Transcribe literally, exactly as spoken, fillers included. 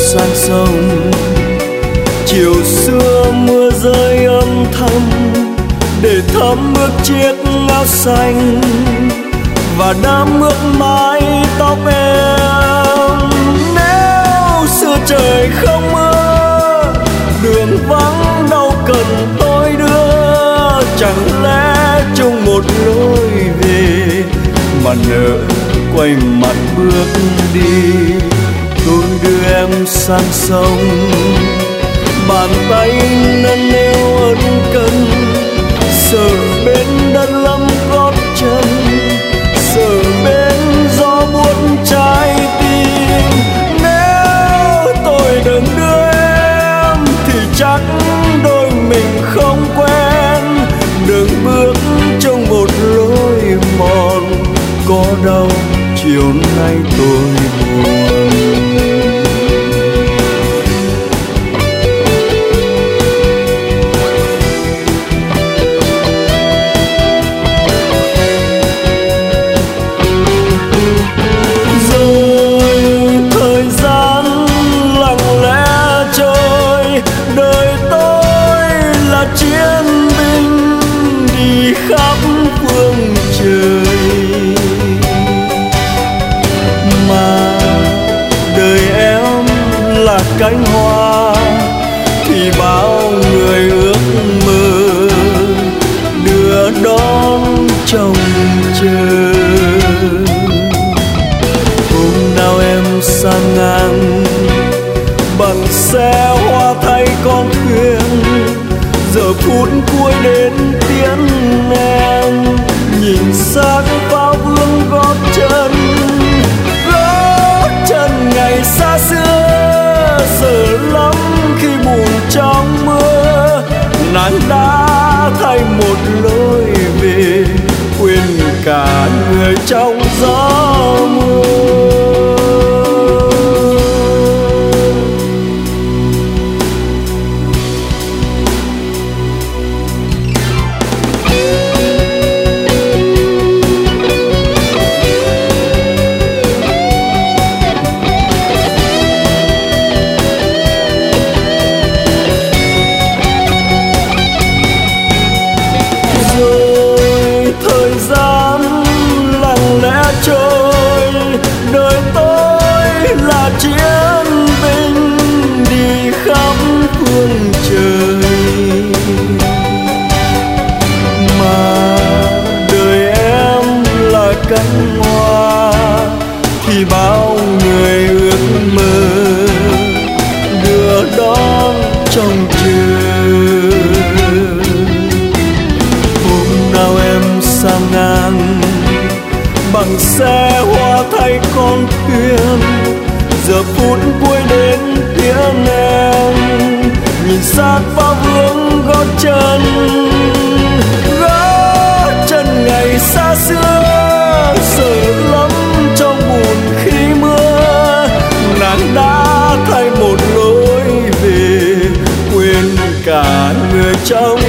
sang sông. Chiều xưa mưa rơi âm thầm để thấm ướt chiếc áo xanh và đám ướt mái tóc em. Nếu xưa trời không mưa, đường vắng đâu cần tôi đưa, chẳng lẽ chung một lối về mà nỡ quay mặt bước đi. Tôi đưa em sang sông, bàn tay nâng niu ân cần, sợ bên đất lắm gót chân, sợ bên gió buốt trái tim. Nếu tôi đừng đưa em thì chắc đôi mình không quen, đường bước trong một lối mòn. Có đau chiều nay tôi buồn. Chiến binh đi khắp phương trời, mà đời em là cánh hoa thì bao người ước mơ đưa đón trông chờ. Hôm nào em sang ngang bằng xe hoa thay con thuyền, giờ phút cuối đến tiễn em, nhìn xác pháo vương gót chân. Gót chân ngày xa xưa giờ lắm khi buồn trong mưa, nắng đã thay một lối về, quên cả người trong gió mưa. Đời tôi là chiến binh đi khắp phương trời, mà đời em là cánh hoa thì bao người ước mơ đưa đón trong chờ. Hôm nào em sang ngang bằng xe hoa thay con thuyền, giờ phút cuối đến tiễn em, nhìn xác pháo vương gót chân. Gót chân ngày xa xưa sợ lắm trong buồn khi mưa, nắng đã thay một lối về, quên cả người trong